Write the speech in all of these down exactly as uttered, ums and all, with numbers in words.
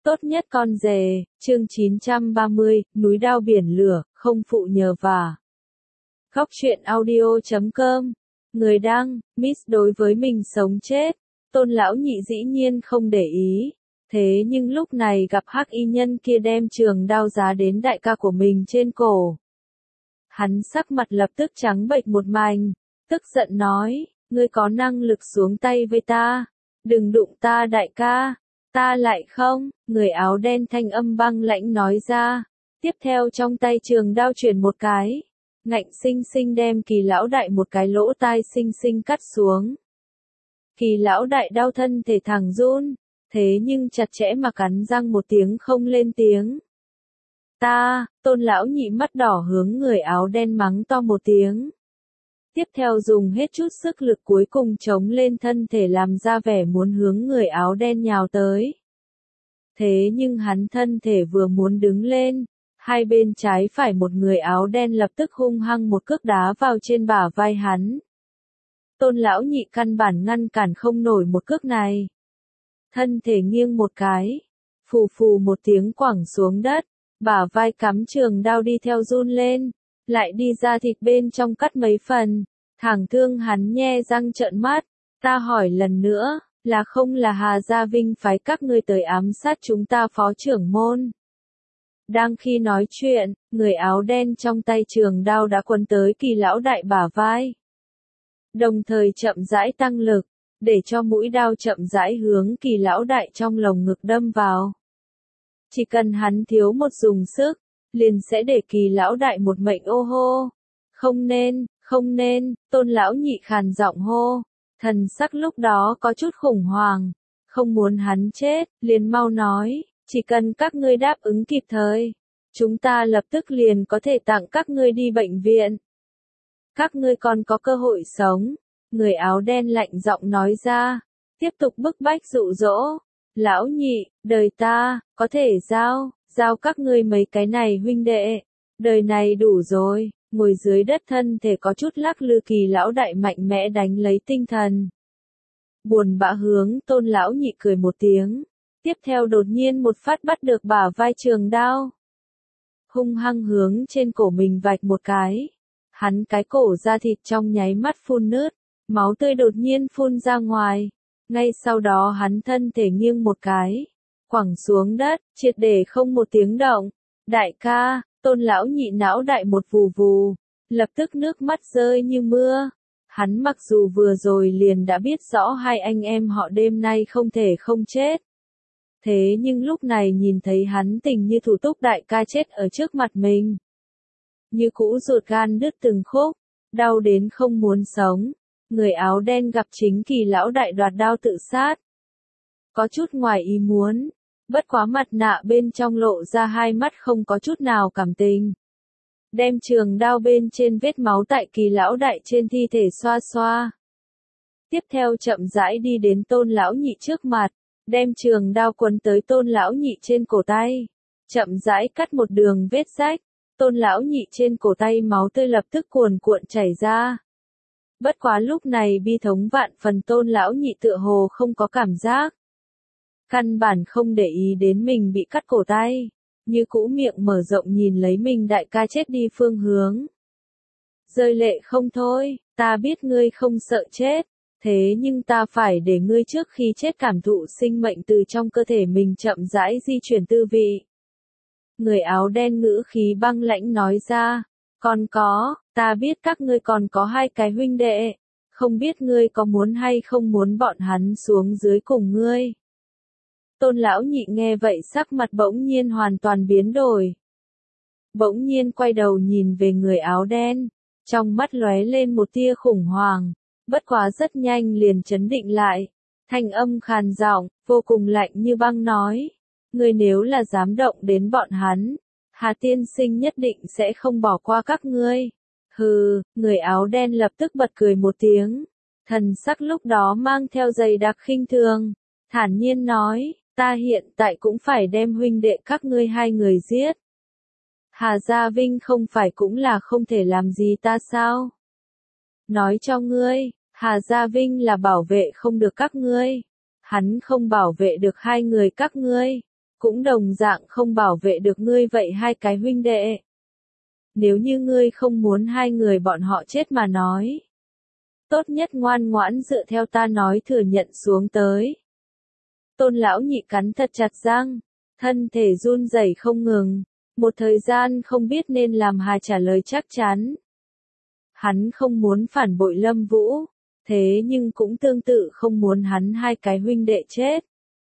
Tốt nhất con rể, chương chín trăm ba mươi, núi đao biển lửa, không phụ nhờ vả. Góc truyện audio chấm com. Người đăng, Miss đối với mình sống chết. Tôn lão nhị dĩ nhiên không để ý. Thế nhưng lúc này gặp hắc y nhân kia đem trường đao giá đến đại ca của mình trên cổ. Hắn sắc mặt lập tức trắng bệch một mảnh, tức giận nói, ngươi có năng lực xuống tay với ta, đừng đụng ta đại ca. Ta lại không, người áo đen thanh âm băng lãnh nói ra, tiếp theo trong tay trường đao chuyển một cái, ngạnh sinh sinh đem Kỳ lão đại một cái lỗ tai sinh sinh cắt xuống. Kỳ lão đại đau thân thể thẳng run, thế nhưng chặt chẽ mà cắn răng một tiếng không lên tiếng. Ta, Tôn lão nhị mắt đỏ hướng người áo đen mắng to một tiếng. Tiếp theo dùng hết chút sức lực cuối cùng chống lên thân thể làm ra vẻ muốn hướng người áo đen nhào tới. Thế nhưng hắn thân thể vừa muốn đứng lên, hai bên trái phải một người áo đen lập tức hung hăng một cước đá vào trên bả vai hắn. Tôn lão nhị căn bản ngăn cản không nổi một cước này. Thân thể nghiêng một cái, phù phù một tiếng quẳng xuống đất, bả vai cắm trường đao đi theo run lên. Lại đi ra thịt bên trong cắt mấy phần, thẳng thương hắn nhe răng trợn mắt, ta hỏi lần nữa, là không là Hà Gia Vinh phái các ngươi tới ám sát chúng ta phó trưởng môn. Đang khi nói chuyện, người áo đen trong tay trường đao đã quấn tới Kỳ lão đại bả vai. Đồng thời chậm rãi tăng lực, để cho mũi đao chậm rãi hướng Kỳ lão đại trong lồng ngực đâm vào. Chỉ cần hắn thiếu một dùng sức, liền sẽ để Kỳ lão đại một mệnh ô hô. Không nên, không nên, Tôn lão nhị khàn giọng hô. Thần sắc lúc đó có chút khủng hoảng, không muốn hắn chết, liền mau nói, chỉ cần các ngươi đáp ứng kịp thời, chúng ta lập tức liền có thể tặng các ngươi đi bệnh viện. Các ngươi còn có cơ hội sống, người áo đen lạnh giọng nói ra, tiếp tục bức bách dụ dỗ. Lão nhị, đời ta, có thể giao, giao các ngươi mấy cái này huynh đệ, đời này đủ rồi. Ngồi dưới đất thân thể có chút lắc lư Kỳ lão đại mạnh mẽ đánh lấy tinh thần. Buồn bã hướng Tôn lão nhị cười một tiếng, tiếp theo đột nhiên một phát bắt được bả vai trường đao. Hung hăng hướng trên cổ mình vạch một cái, hắn cái cổ da thịt trong nháy mắt phun nứt, máu tươi đột nhiên phun ra ngoài, ngay sau đó hắn thân thể nghiêng một cái, quẳng xuống đất, triệt để không một tiếng động. Đại ca, Tôn lão nhị não đại một vù vù, lập tức nước mắt rơi như mưa. Hắn mặc dù vừa rồi liền đã biết rõ hai anh em họ đêm nay không thể không chết. Thế nhưng lúc này nhìn thấy hắn tình như thủ túc đại ca chết ở trước mặt mình. Như cũ ruột gan đứt từng khúc, đau đến không muốn sống. Người áo đen gặp chính Kỳ lão đại đoạt đao tự sát. Có chút ngoài ý muốn. Bất quá mặt nạ bên trong lộ ra hai mắt không có chút nào cảm tình. Đem trường đao bên trên vết máu tại Kỳ lão đại trên thi thể xoa xoa. Tiếp theo chậm rãi đi đến Tôn lão nhị trước mặt, đem trường đao quấn tới Tôn lão nhị trên cổ tay. Chậm rãi cắt một đường vết rách, Tôn lão nhị trên cổ tay máu tươi lập tức cuồn cuộn chảy ra. Bất quá lúc này bi thống vạn phần Tôn lão nhị tựa hồ không có cảm giác. Căn bản không để ý đến mình bị cắt cổ tay, như cũ miệng mở rộng nhìn lấy mình đại ca chết đi phương hướng. Rơi lệ không thôi, ta biết ngươi không sợ chết, thế nhưng ta phải để ngươi trước khi chết cảm thụ sinh mệnh từ trong cơ thể mình chậm rãi di chuyển tư vị. Người áo đen ngữ khí băng lãnh nói ra, còn có, ta biết các ngươi còn có hai cái huynh đệ, không biết ngươi có muốn hay không muốn bọn hắn xuống dưới cùng ngươi. Tôn lão nhị nghe vậy sắc mặt bỗng nhiên hoàn toàn biến đổi. Bỗng nhiên quay đầu nhìn về người áo đen, trong mắt lóe lên một tia khủng hoảng, bất quá rất nhanh liền chấn định lại. Thanh âm khàn giọng, vô cùng lạnh như băng nói, ngươi nếu là dám động đến bọn hắn, Hà tiên sinh nhất định sẽ không bỏ qua các ngươi. Hừ, người áo đen lập tức bật cười một tiếng, thần sắc lúc đó mang theo dày đặc khinh thường, thản nhiên nói, ta hiện tại cũng phải đem huynh đệ các ngươi hai người giết. Hà Gia Vinh không phải cũng là không thể làm gì ta sao? Nói cho ngươi, Hà Gia Vinh là bảo vệ không được các ngươi. Hắn không bảo vệ được hai người các ngươi, cũng đồng dạng không bảo vệ được ngươi vậy hai cái huynh đệ. Nếu như ngươi không muốn hai người bọn họ chết mà nói, tốt nhất ngoan ngoãn dựa theo ta nói thừa nhận xuống tới. Tôn lão nhị cắn thật chặt răng, thân thể run rẩy không ngừng, một thời gian không biết nên làm hà trả lời chắc chắn. Hắn không muốn phản bội Lâm Vũ, thế nhưng cũng tương tự không muốn hắn hai cái huynh đệ chết.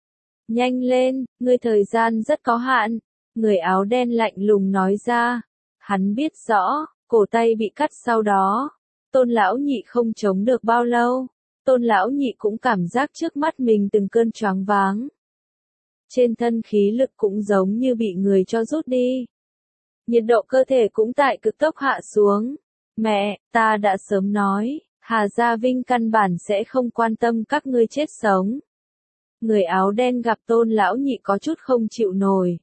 Nhanh lên, ngươi thời gian rất có hạn, người áo đen lạnh lùng nói ra. Hắn biết rõ, cổ tay bị cắt sau đó, Tôn lão nhị không chống được bao lâu. Tôn lão nhị cũng cảm giác trước mắt mình từng cơn choáng váng. Trên thân khí lực cũng giống như bị người cho rút đi. Nhiệt độ cơ thể cũng tại cực tốc hạ xuống. Mẹ, ta đã sớm nói, Hà Gia Vinh căn bản sẽ không quan tâm các ngươi chết sống. Người áo đen gặp Tôn lão nhị có chút không chịu nổi.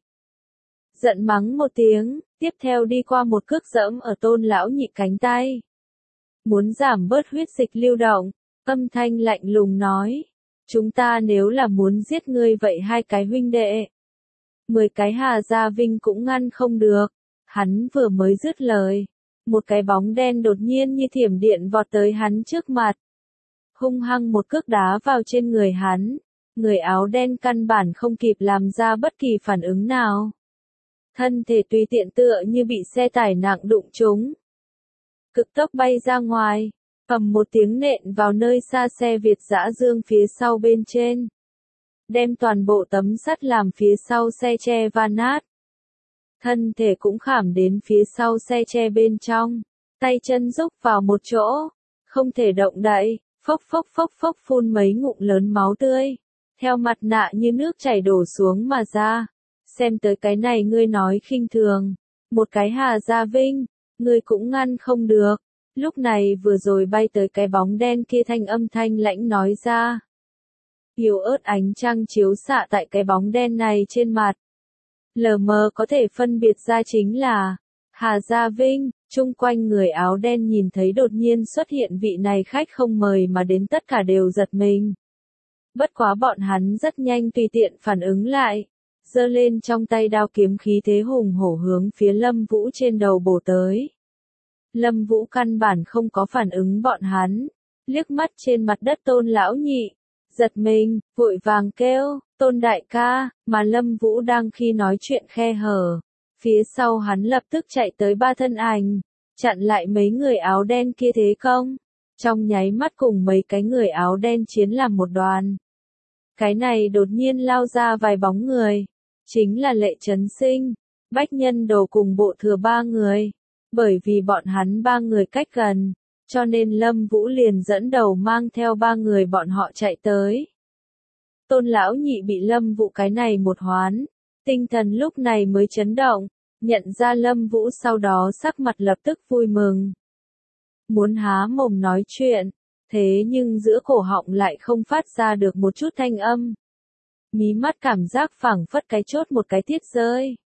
Giận mắng một tiếng, tiếp theo đi qua một cước dẫm ở Tôn lão nhị cánh tay. Muốn giảm bớt huyết dịch lưu động, âm thanh lạnh lùng nói. Chúng ta nếu là muốn giết ngươi vậy hai cái huynh đệ, mười cái Hà Gia Vinh cũng ngăn không được. Hắn vừa mới dứt lời, một cái bóng đen đột nhiên như thiểm điện vọt tới hắn trước mặt. Hung hăng một cước đá vào trên người hắn, người áo đen căn bản không kịp làm ra bất kỳ phản ứng nào. Thân thể tùy tiện tựa như bị xe tải nặng đụng trúng. Cực tốc bay ra ngoài, ầm một tiếng nện vào nơi xa xe Việt dã dương phía sau bên trên. Đem toàn bộ tấm sắt làm phía sau xe che va nát. Thân thể cũng khảm đến phía sau xe che bên trong, tay chân rúc vào một chỗ, không thể động đậy, phốc phốc phốc phốc phun mấy ngụm lớn máu tươi, theo mặt nạ như nước chảy đổ xuống mà ra. Xem tới cái này ngươi nói khinh thường, một cái Hà Gia Vinh, ngươi cũng ngăn không được. Lúc này vừa rồi bay tới cái bóng đen kia thanh âm thanh lãnh nói ra. Yếu ớt ánh trăng chiếu xạ tại cái bóng đen này trên mặt. Lờ mờ có thể phân biệt ra chính là Hà Gia Vinh. Chung quanh người áo đen nhìn thấy đột nhiên xuất hiện vị này khách không mời mà đến tất cả đều giật mình. Bất quá bọn hắn rất nhanh tùy tiện phản ứng lại, giơ lên trong tay đao kiếm khí thế hùng hổ hướng phía Lâm Vũ trên đầu bổ tới. Lâm Vũ căn bản không có phản ứng bọn hắn, liếc mắt trên mặt đất Tôn lão nhị, giật mình, vội vàng kêu, Tôn đại ca, mà Lâm Vũ đang khi nói chuyện khe hở. Phía sau hắn lập tức chạy tới ba thân ảnh, chặn lại mấy người áo đen kia thế công. Trong nháy mắt cùng mấy cái người áo đen chiến làm một đoàn. Cái này đột nhiên lao ra vài bóng người, chính là Lệ Trấn Sinh, Bách Nhân Đồ cùng bộ thừa ba người. Bởi vì bọn hắn ba người cách gần, cho nên Lâm Vũ liền dẫn đầu mang theo ba người bọn họ chạy tới. Tôn lão nhị bị Lâm Vũ cái này một hoán, tinh thần lúc này mới chấn động, nhận ra Lâm Vũ sau đó sắc mặt lập tức vui mừng. Muốn há mồm nói chuyện, thế nhưng giữa cổ họng lại không phát ra được một chút thanh âm. Mí mắt cảm giác phảng phất cái chốt một cái tiết rơi.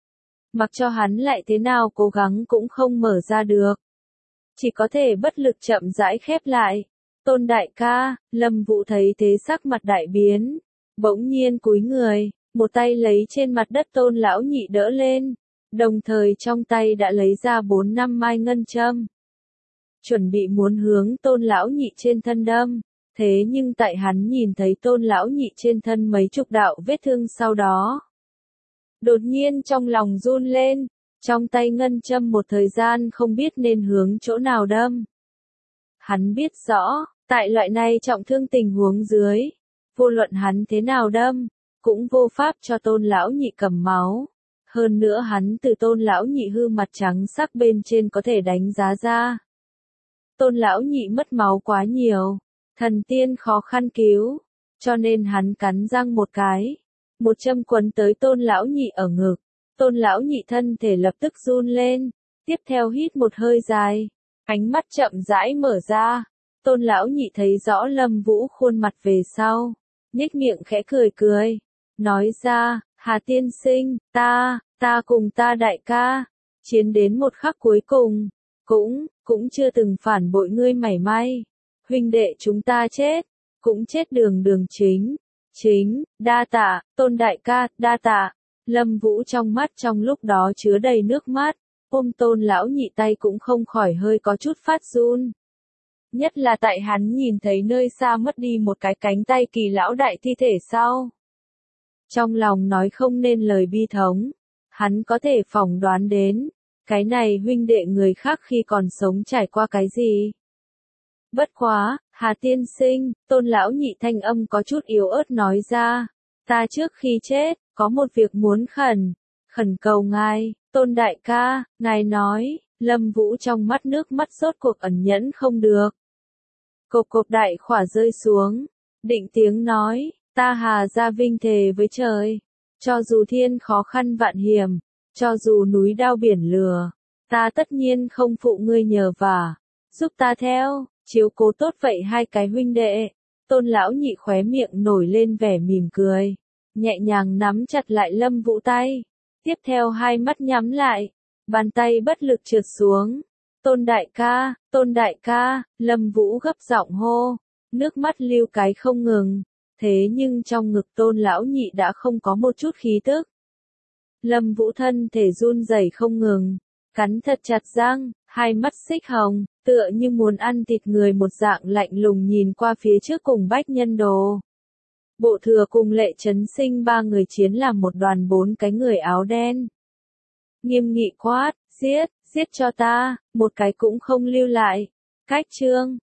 Mặc cho hắn lại thế nào cố gắng cũng không mở ra được. Chỉ có thể bất lực chậm rãi khép lại. Tôn đại ca, Lâm Vũ thấy thế sắc mặt đại biến. Bỗng nhiên cúi người, một tay lấy trên mặt đất Tôn lão nhị đỡ lên. Đồng thời trong tay đã lấy ra bốn năm mai ngân châm. Chuẩn bị muốn hướng Tôn lão nhị trên thân đâm. Thế nhưng tại hắn nhìn thấy Tôn lão nhị trên thân mấy chục đạo vết thương sau đó. Đột nhiên trong lòng run lên, trong tay ngân châm một thời gian không biết nên hướng chỗ nào đâm. Hắn biết rõ, tại loại này trọng thương tình huống dưới, vô luận hắn thế nào đâm, cũng vô pháp cho Tôn lão nhị cầm máu. Hơn nữa hắn từ Tôn lão nhị hư mặt trắng sắc bên trên có thể đánh giá ra. Tôn lão nhị mất máu quá nhiều, thần tiên khó khăn cứu, cho nên hắn cắn răng một cái. Một châm quấn tới Tôn lão nhị ở ngực, Tôn lão nhị thân thể lập tức run lên, tiếp theo hít một hơi dài, ánh mắt chậm rãi mở ra. Tôn lão nhị thấy rõ Lâm Vũ khuôn mặt về sau, nhếch miệng khẽ cười cười, nói ra, Hà tiên sinh, ta, ta cùng ta đại ca, chiến đến một khắc cuối cùng, cũng, cũng chưa từng phản bội ngươi mảy may. Huynh đệ chúng ta chết, cũng chết đường đường chính. Chính, đa tạ, Tôn đại ca, đa tạ. Lâm Vũ trong mắt trong lúc đó chứa đầy nước mắt, ôm Tôn lão nhị tay cũng không khỏi hơi có chút phát run. Nhất là tại hắn nhìn thấy nơi xa mất đi một cái cánh tay Kỳ lão đại thi thể sau. Trong lòng nói không nên lời bi thống, hắn có thể phỏng đoán đến, cái này huynh đệ người khác khi còn sống trải qua cái gì. Bất quá, Hà tiên sinh, Tôn lão nhị thanh âm có chút yếu ớt nói ra, ta trước khi chết, có một việc muốn khẩn, khẩn cầu ngài, Tôn đại ca, ngài nói, Lâm Vũ trong mắt nước mắt rốt cuộc ẩn nhẫn không được. Cộp cộp đại khỏa rơi xuống, định tiếng nói, ta Hà gia vinh thề với trời, cho dù thiên khó khăn vạn hiểm, cho dù núi đao biển lửa, ta tất nhiên không phụ ngươi nhờ vả, giúp ta theo, chiếu cố tốt vậy hai cái huynh đệ. Tôn lão nhị khóe miệng nổi lên vẻ mỉm cười, nhẹ nhàng nắm chặt lại Lâm Vũ tay, tiếp theo hai mắt nhắm lại, bàn tay bất lực trượt xuống. Tôn đại ca, Tôn đại ca, Lâm Vũ gấp giọng hô, nước mắt lưu cái không ngừng, thế nhưng trong ngực Tôn lão nhị đã không có một chút khí tức. Lâm Vũ thân thể run rẩy không ngừng, cắn thật chặt răng, hai mắt xích hồng, tựa như muốn ăn thịt người một dạng lạnh lùng nhìn qua phía trước cùng Bách Nhân Đồ. Bộ Thừa cùng Lệ Chấn Sinh ba người chiến làm một đoàn bốn cái người áo đen. Nghiêm nghị quát, giết, giết cho ta, một cái cũng không lưu lại. Cách chương